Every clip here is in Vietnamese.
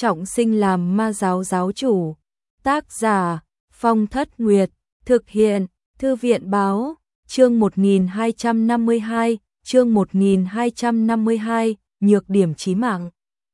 trọng sinh làm ma giáo giáo chủ. Tác giả Phong Thất Nguyệt, thực hiện Thư viện báo, chương 1252, chương 1252, nhược điểm chí mạng.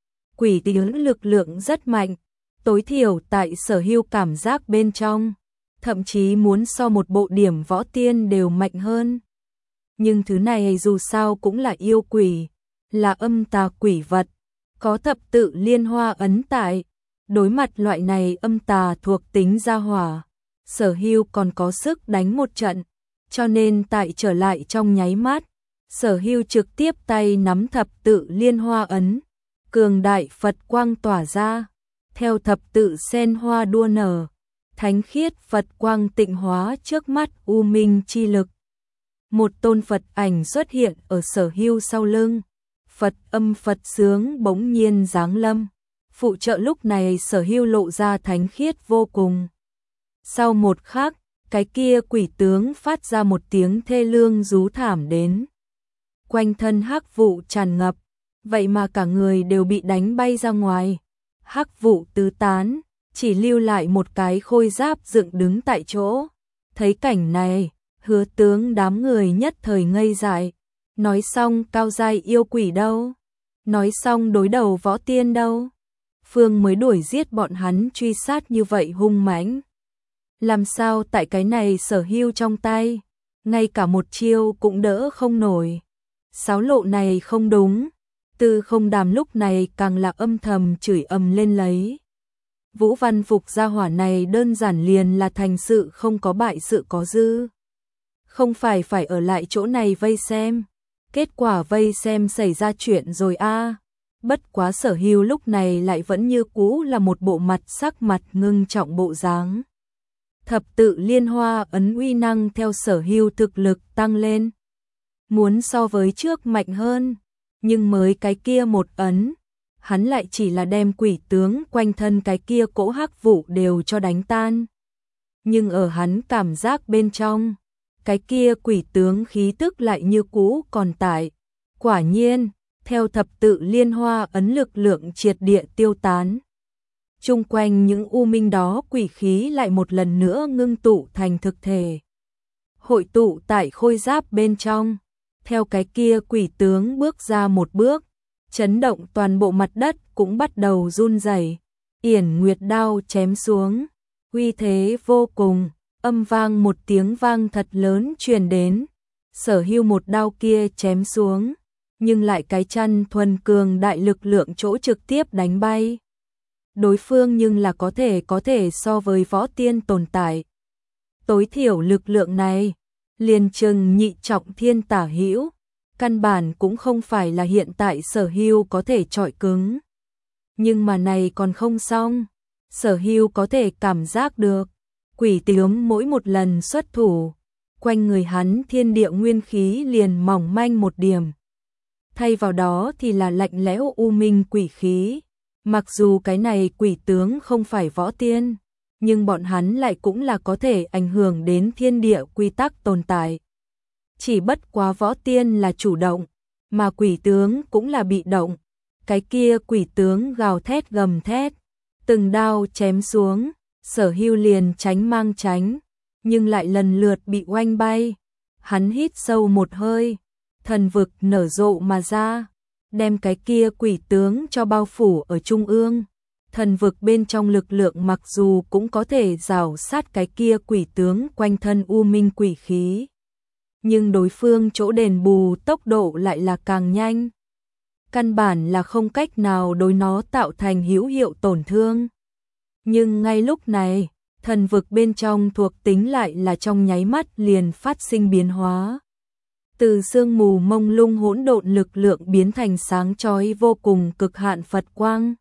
Quỷ tướng lực lượng rất mạnh, tối thiểu tại Sở Hưu cảm giác bên trong, thậm chí muốn so một bộ điểm võ tiên đều mạnh hơn. Nhưng thứ này dù sao cũng là yêu quỷ, là âm tà quỷ vật, có thập tự liên hoa ấn tại. Đối mặt loại này âm tà thuộc tính gia hỏa, Sở Hưu còn có sức đánh một trận, cho nên tại trở lại trong nháy mắt, Sở Hưu trực tiếp tay nắm thập tự liên hoa ấn, cường đại Phật quang tỏa ra, theo thập tự sen hoa đua nở, thánh khiết Phật quang tịnh hóa trước mắt u minh chi lực. Một tôn Phật ảnh xuất hiện ở Sở Hưu sau lưng, Phật âm Phật sướng bỗng nhiên giáng lâm, phụ trợ lúc này Sở Hưu lộ ra thánh khiết vô cùng. Sau một khắc, cái kia quỷ tướng phát ra một tiếng thê lương rú thảm đến. Quanh thân hắc vụ tràn ngập, vậy mà cả người đều bị đánh bay ra ngoài. Hắc vụ tứ tán, chỉ lưu lại một cái khôi giáp dựng đứng tại chỗ. Thấy cảnh này, Hứa tướng đám người nhất thời ngây dại. Nói xong cao giai yêu quỷ đâu? Nói xong đối đầu võ tiên đâu? Phương mới đuổi giết bọn hắn truy sát như vậy hung mãnh. Làm sao tại cái này Sở Hưu trong tay, ngay cả một chiêu cũng đỡ không nổi. Sáo lộ này không đúng. Tư Không Đàm lúc này càng là âm thầm chửi ầm lên lấy. Vũ Văn Phục gia hỏa này đơn giản liền là thành sự không có bại sự có dư. Không phải phải ở lại chỗ này vây xem. Kết quả vây xem xảy ra chuyện rồi a. Bất quá Sở Hưu lúc này lại vẫn như cũ là một bộ mặt sắc mặt ngưng trọng bộ dáng. Thập tự liên hoa ấn uy năng theo Sở Hưu thực lực tăng lên. Muốn so với trước mạnh hơn, nhưng mới cái kia một ấn, hắn lại chỉ là đem quỷ tướng quanh thân cái kia cỗ hắc vụ đều cho đánh tan. Nhưng ở hắn cảm giác bên trong, cái kia quỷ tướng khí tức lại như cũ còn tại. Quả nhiên, theo thập tự liên hoa ấn lực lượng triệt địa tiêu tán. Chung quanh những u minh đó quỷ khí lại một lần nữa ngưng tụ thành thực thể. Hội tụ tại khôi giáp bên trong, theo cái kia quỷ tướng bước ra một bước, chấn động toàn bộ mặt đất cũng bắt đầu run rẩy. Yển Nguyệt đao chém xuống, uy thế vô cùng, âm vang một tiếng vang thật lớn truyền đến. Sở Hưu một đao kia chém xuống, nhưng lại cái chăn thuần cường đại lực lượng chỗ trực tiếp đánh bay. Đối phương nhưng là có thể so với võ tiên tồn tại. Tối thiểu lực lượng này, liền chừng nhị trọng thiên tả hữu, căn bản cũng không phải là hiện tại Sở Hưu có thể chọi cứng. Nhưng mà này còn không xong, Sở Hưu có thể cảm giác được, quỷ tướng mỗi một lần xuất thủ, quanh người hắn thiên địa nguyên khí liền mỏng manh một điểm. Thay vào đó thì là lạnh lẽo u minh quỷ khí. Mặc dù cái này quỷ tướng không phải võ tiên, nhưng bọn hắn lại cũng là có thể ảnh hưởng đến thiên địa quy tắc tồn tại. Chỉ bất quá võ tiên là chủ động, mà quỷ tướng cũng là bị động. Cái kia quỷ tướng gào thét gầm thét, từng đao chém xuống, Sở Hưu liền tránh mang tránh, nhưng lại lần lượt bị oanh bay. Hắn hít sâu một hơi, thần vực nở rộ mà ra, đem cái kia quỷ tướng cho bao phủ ở trung ương. Thần vực bên trong lực lượng mặc dù cũng có thể rào sát cái kia quỷ tướng quanh thân u minh quỷ khí, nhưng đối phương chỗ đền bù tốc độ lại là càng nhanh. Căn bản là không cách nào đối nó tạo thành hữu hiệu tổn thương. Nhưng ngay lúc này, thần vực bên trong thuộc tính lại là trong nháy mắt liền phát sinh biến hóa. Từ sương mù mông lung hỗn độn lực lượng biến thành sáng chói vô cùng cực hạn Phật quang.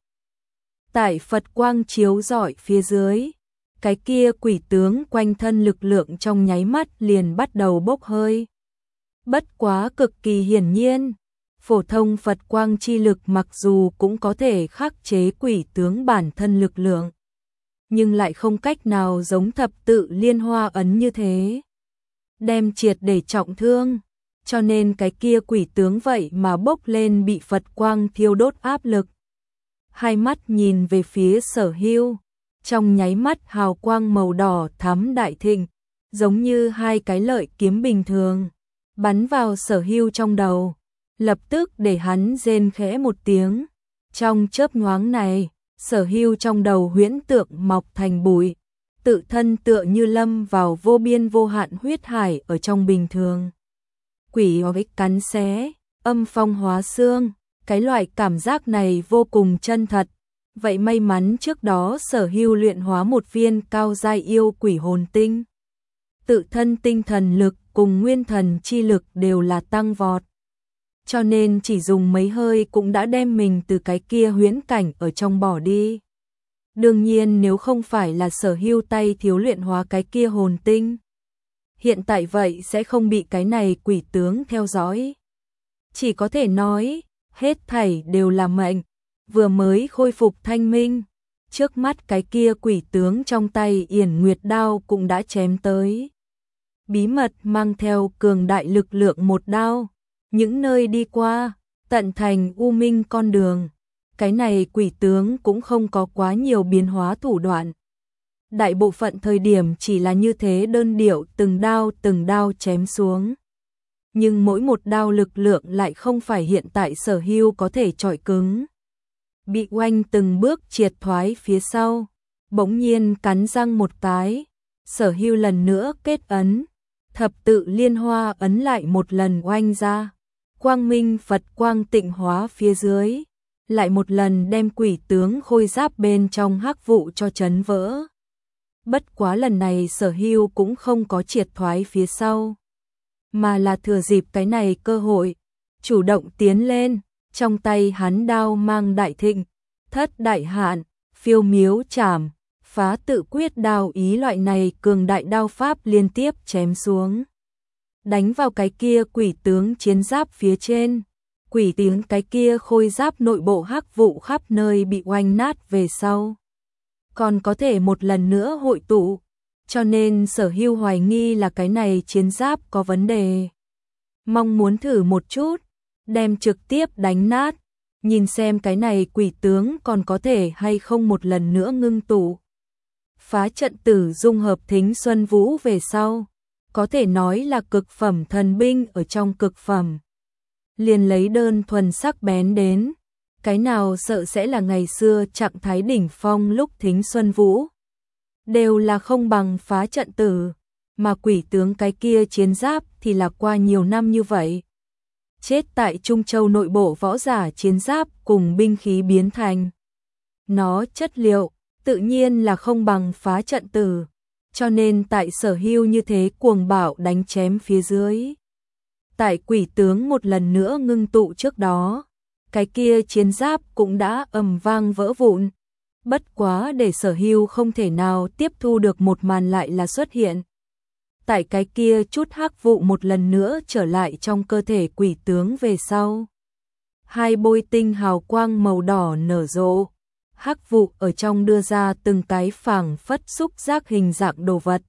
Tại Phật quang chiếu rọi phía dưới, cái kia quỷ tướng quanh thân lực lượng trong nháy mắt liền bắt đầu bốc hơi. Bất quá cực kỳ hiển nhiên, phổ thông Phật quang chi lực mặc dù cũng có thể khắc chế quỷ tướng bản thân lực lượng, nhưng lại không cách nào giống thập tự liên hoa ấn như thế, đem triệt để trọng thương. Cho nên cái kia quỷ tướng vậy mà bốc lên bị Phật quang thiêu đốt áp lực. hai mắt nhìn về phía Sở Hưu, trong nháy mắt hào quang màu đỏ thắm đại thịnh, giống như hai cái lợi kiếm bình thường, bắn vào Sở Hưu trong đầu, lập tức để hắn rên khẽ một tiếng. Trong chớp nhoáng này, Sở Hưu trong đầu huyễn tượng mọc thành bụi, tự thân tựa như lâm vào vô biên vô hạn huyết hải ở trong bình thường. Quỷ ích cắn xé, âm phong hóa xương, cái loại cảm giác này vô cùng chân thật. Vậy may mắn trước đó Sở Hưu luyện hóa một viên cao giai yêu quỷ hồn tinh. Tự thân tinh thần lực cùng nguyên thần chi lực đều là tăng vọt. Cho nên chỉ dùng mấy hơi cũng đã đem mình từ cái kia huyễn cảnh ở trong bỏ đi. Đương nhiên nếu không phải là Sở Hưu tay thiếu luyện hóa cái kia hồn tinh, hiện tại vậy sẽ không bị cái này quỷ tướng theo dõi. Chỉ có thể nói, hết thảy đều là mệnh, vừa mới khôi phục thanh minh, trước mắt cái kia quỷ tướng trong tay Yển Nguyệt đao cũng đã chém tới. Bí mật mang theo cường đại lực lượng một đao, những nơi đi qua, tận thành u minh con đường. Cái này quỷ tướng cũng không có quá nhiều biến hóa thủ đoạn. Đại bộ phận thời điểm chỉ là như thế đơn điệu từng đao chém xuống. Nhưng mỗi một đao lực lượng lại không phải hiện tại Sở Hưu có thể chọi cứng. Bị oanh từng bước triệt thoái phía sau, bỗng nhiên cắn răng một cái, Sở Hưu lần nữa kết ấn, thập tự liên hoa ấn lại một lần oanh ra, quang minh Phật quang tịnh hóa phía dưới, lại một lần đem quỷ tướng khôi giáp bên trong hắc vụ cho chấn vỡ. Bất quá lần này Sở Hưu cũng không có triệt thoái phía sau, mà là thừa dịp cái này cơ hội, chủ động tiến lên, trong tay hắn đao mang đại thịnh, thất đại hạn, phiêu miếu chảm, phá tự quyết đao ý loại này cường đại đao pháp liên tiếp chém xuống. Đánh vào cái kia quỷ tướng chiến giáp phía trên, quỷ tướng cái kia khôi giáp nội bộ hắc vụ khắp nơi bị oanh nát về sau. Còn có thể một lần nữa hội tụ, cho nên Sở Hưu hoài nghi là cái này chiến giáp có vấn đề. Mong muốn thử một chút, đem trực tiếp đánh nát, nhìn xem cái này quỷ tướng còn có thể hay không một lần nữa ngưng tụ. Phá trận tử dung hợp Thính Xuân Vũ về sau, có thể nói là cực phẩm thần binh ở trong cực phẩm. Liền lấy đơn thuần sắc bén đến, cái nào sợ sẽ là ngày xưa trạng thái đỉnh phong lúc Thính Xuân Vũ. Đều là không bằng phá trận tử, mà quỷ tướng cái kia chiến giáp thì là qua nhiều năm như vậy. Chết tại Trung Châu nội bộ võ giả chiến giáp cùng binh khí biến thành. Nó chất liệu, tự nhiên là không bằng phá trận tử, cho nên tại Sở Hưu như thế cuồng bạo đánh chém phía dưới. Tại quỷ tướng một lần nữa ngưng tụ trước đó, cái kia chiến giáp cũng đã ầm vang vỡ vụn. Bất quá để Sở Hưu không thể nào tiếp thu được một màn lại là xuất hiện. Tại cái kia chút hắc vụ một lần nữa trở lại trong cơ thể quỷ tướng về sau. Hai bôi tinh hào quang màu đỏ nở rộ, hắc vụ ở trong đưa ra từng cái phảng phất xúc giác hình dạng đồ vật.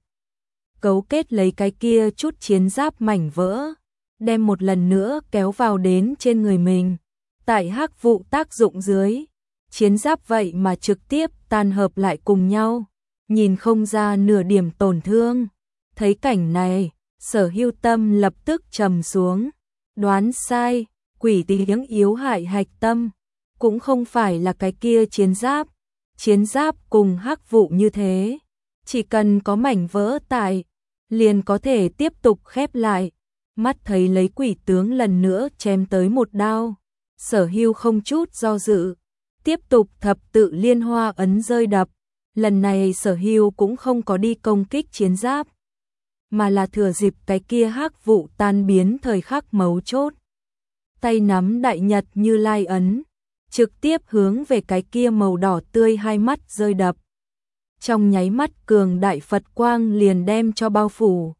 Cấu kết lấy cái kia chút chiến giáp mảnh vỡ, đem một lần nữa kéo vào đến trên người mình. Tại hắc vụ tác dụng dưới, chiến giáp vậy mà trực tiếp tan hợp lại cùng nhau, nhìn không ra nửa điểm tổn thương. Thấy cảnh này, Sở Hưu tâm lập tức trầm xuống, đoán sai, quỷ tiếng yếu hại hạch tâm, cũng không phải là cái kia chiến giáp cùng hắc vụ như thế, chỉ cần có mảnh vỡ tại, liền có thể tiếp tục khép lại. Mắt thấy lấy quỷ tướng lần nữa chém tới một đao, Sở Hưu không chút do dự, tiếp tục thập tự liên hoa ấn rơi đập. Lần này Sở Hưu cũng không có đi công kích chiến giáp, mà là thừa dịp cái kia hắc vụ tan biến thời khắc mấu chốt. Tay nắm đại nhật Như Lai ấn, trực tiếp hướng về cái kia màu đỏ tươi hai mắt rơi đập. Trong nháy mắt cường đại Phật quang liền đem cho bao phủ.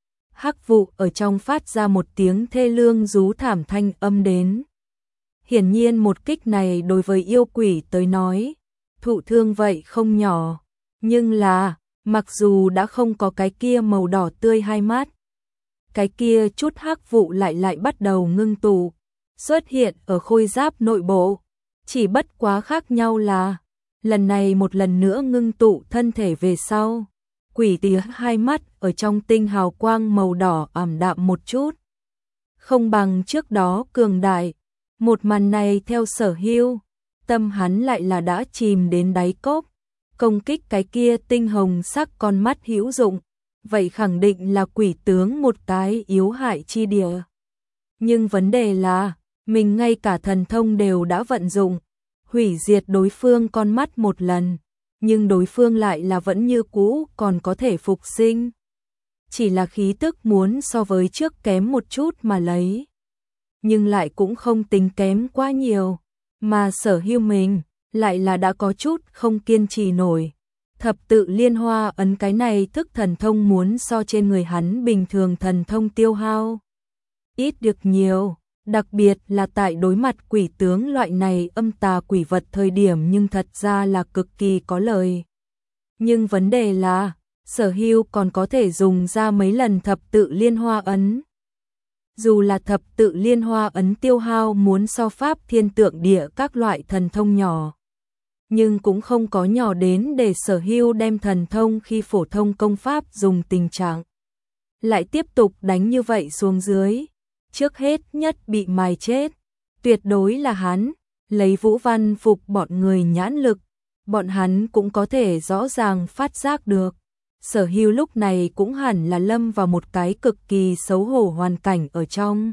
Hắc vụ ở trong phát ra một tiếng thê lương rú thảm thanh âm đến. Hiển nhiên một kích này đối với yêu quỷ tới nói, thụ thương vậy không nhỏ, nhưng là, mặc dù đã không có cái kia màu đỏ tươi hai mắt, cái kia chút hắc vụ lại bắt đầu ngưng tụ, xuất hiện ở khôi giáp nội bộ. Chỉ bất quá khác nhau là, lần này một lần nữa ngưng tụ thân thể về sau, quỷ tía hai mắt ở trong tinh hào quang màu đỏ ảm đạm một chút. Không bằng trước đó cường đại, một màn này theo Sở Hưu, tâm hắn lại là đã chìm đến đáy cốc, công kích cái kia tinh hồng sắc con mắt hữu dụng, vậy khẳng định là quỷ tướng một cái yếu hại chi địa. Nhưng vấn đề là, mình ngay cả thần thông đều đã vận dụng, hủy diệt đối phương con mắt một lần, nhưng đối phương lại là vẫn như cũ còn có thể phục sinh. Chỉ là khí tức muốn so với trước kém một chút mà lấy. Nhưng lại cũng không tính kém quá nhiều, mà Sở Hưu mình lại là đã có chút không kiên trì nổi. Thập tự liên hoa ấn cái này thức thần thông muốn so trên người hắn bình thường thần thông tiêu hao ít được nhiều, đặc biệt là tại đối mặt quỷ tướng loại này âm tà quỷ vật thời điểm nhưng thật ra là cực kỳ có lời. Nhưng vấn đề là, Sở Hưu còn có thể dùng ra mấy lần thập tự liên hoa ấn. Dù là thập tự liên hoa ấn tiêu hao muốn so pháp thiên tượng địa các loại thần thông nhỏ, nhưng cũng không có nhỏ đến để Sở Hưu đem thần thông khi phổ thông công pháp dùng tình trạng. Lại tiếp tục đánh như vậy xuống dưới, trước hết nhất bị mài chết, tuyệt đối là hắn, lấy Vũ Văn phục bọn người nhãn lực, bọn hắn cũng có thể rõ ràng phát giác được. Sở Hưu lúc này cũng hẳn là lâm vào một cái cực kỳ xấu hổ hoàn cảnh ở trong.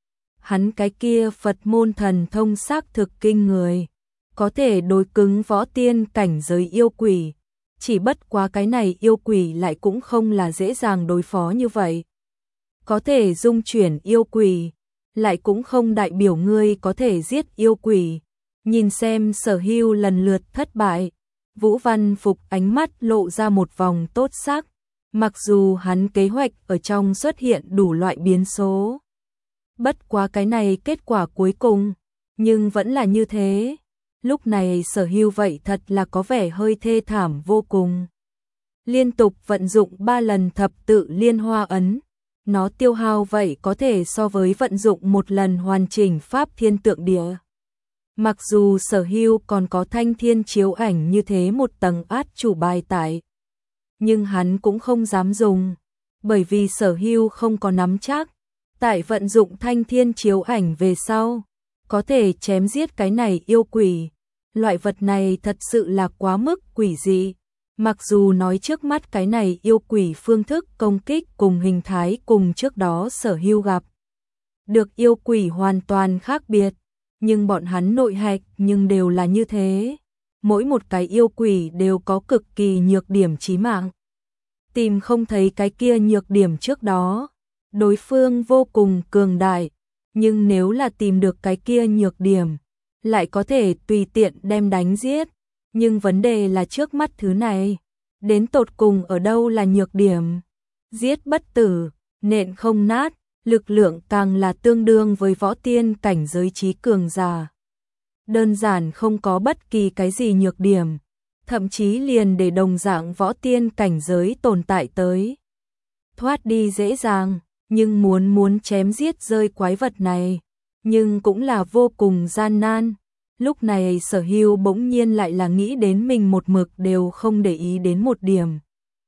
Hắn cái kia Phật môn thần thông xác thực kinh người, có thể đối cứng võ tiên cảnh giới yêu quỷ, chỉ bất quá cái này yêu quỷ lại cũng không là dễ dàng đối phó như vậy. Có thể dung chuyển yêu quỷ, lại cũng không đại biểu ngươi có thể giết yêu quỷ. Nhìn xem Sở Hưu lần lượt thất bại, Vũ Văn Phục ánh mắt lộ ra một vòng tốt sắc, mặc dù hắn kế hoạch ở trong xuất hiện đủ loại biến số. Bất quá cái này kết quả cuối cùng, nhưng vẫn là như thế. Lúc này Sở Hưu vậy thật là có vẻ hơi thê thảm vô cùng. Liên tục vận dụng 3 lần thập tự liên hoa ấn, nó tiêu hao vậy có thể so với vận dụng một lần hoàn chỉnh pháp thiên tượng địa. Mặc dù Sở Hưu còn có thanh thiên chiếu ảnh như thế một tầng át chủ bài tải, nhưng hắn cũng không dám dùng, bởi vì Sở Hưu không có nắm chắc, tại vận dụng thanh thiên chiếu ảnh về sau, có thể chém giết cái này yêu quỷ. Loại vật này thật sự là quá mức quỷ dị. Mặc dù nói trước mắt cái này yêu quỷ phương thức công kích cùng hình thái cùng trước đó Sở Hưu gặp được yêu quỷ hoàn toàn khác biệt, nhưng bọn hắn nội hạch nhưng đều là như thế. Mỗi một cái yêu quỷ đều có cực kỳ nhược điểm chí mạng. Tìm không thấy cái kia nhược điểm trước đó, đối phương vô cùng cường đại, nhưng nếu là tìm được cái kia nhược điểm, lại có thể tùy tiện đem đánh giết. Nhưng vấn đề là trước mắt thứ này, đến tột cùng ở đâu là nhược điểm? Giết bất tử, nện không nát, lực lượng càng là tương đương với võ tiên cảnh giới trí cường giả. Đơn giản không có bất kỳ cái gì nhược điểm, thậm chí liền để đồng dạng võ tiên cảnh giới tồn tại tới. Thoát đi dễ dàng, nhưng muốn chém giết rơi quái vật này, nhưng cũng là vô cùng gian nan. Lúc này Sở Hưu bỗng nhiên lại là nghĩ đến mình một mực đều không để ý đến một điểm.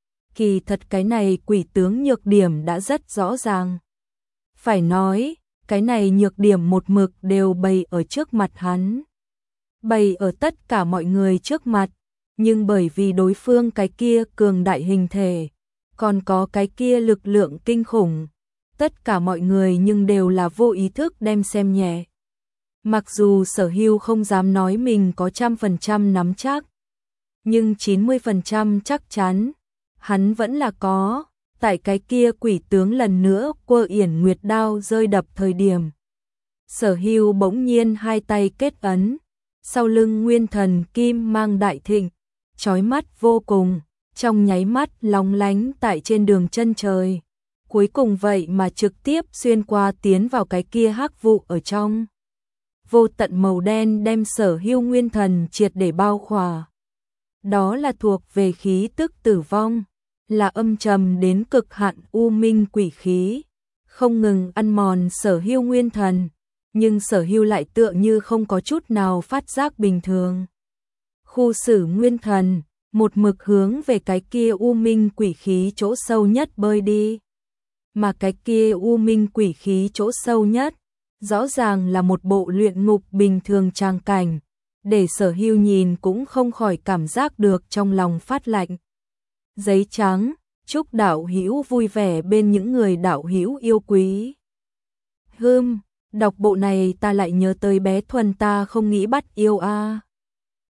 Kỳ thật cái này quỷ tướng nhược điểm đã rất rõ ràng. Phải nói, cái này nhược điểm một mực đều bày ở trước mặt hắn. Bày ở tất cả mọi người trước mặt, nhưng bởi vì đối phương cái kia cường đại hình thể, còn có cái kia lực lượng kinh khủng, tất cả mọi người nhưng đều là vô ý thức đem xem nhẹ. Mặc dù Sở Hưu không dám nói mình có 100% nắm chắc, nhưng 90% chắc chắn, hắn vẫn là có. Tại cái kia quỷ tướng lần nữa quơ yển nguyệt đao rơi đập thời điểm, Sở Hưu bỗng nhiên hai tay kết ấn, sau lưng nguyên thần kim mang đại thịnh, chói mắt vô cùng, trong nháy mắt lóng lánh tại trên đường chân trời. Cuối cùng vậy mà trực tiếp xuyên qua tiến vào cái kia hắc vụ ở trong. Vô tận màu đen đem Sở Hưu nguyên thần triệt để bao khỏa. Đó là thuộc về khí tức tử vong, là âm trầm đến cực hạn u minh quỷ khí, không ngừng ăn mòn Sở Hưu nguyên thần, nhưng Sở Hưu lại tựa như không có chút nào phát giác bình thường. Khu Sử Nguyên Thần, một mực hướng về cái kia u minh quỷ khí chỗ sâu nhất bơi đi. Mà cái kia u minh quỷ khí chỗ sâu nhất, rõ ràng là một bộ luyện ngục bình thường tràng cảnh, để Sở Hưu nhìn cũng không khỏi cảm giác được trong lòng phát lạnh. Giấy trắng, chúc đạo hữu vui vẻ bên những người đạo hữu yêu quý. Đọc bộ này ta lại nhớ tới bé Thuần ta không nghĩ bắt yêu a.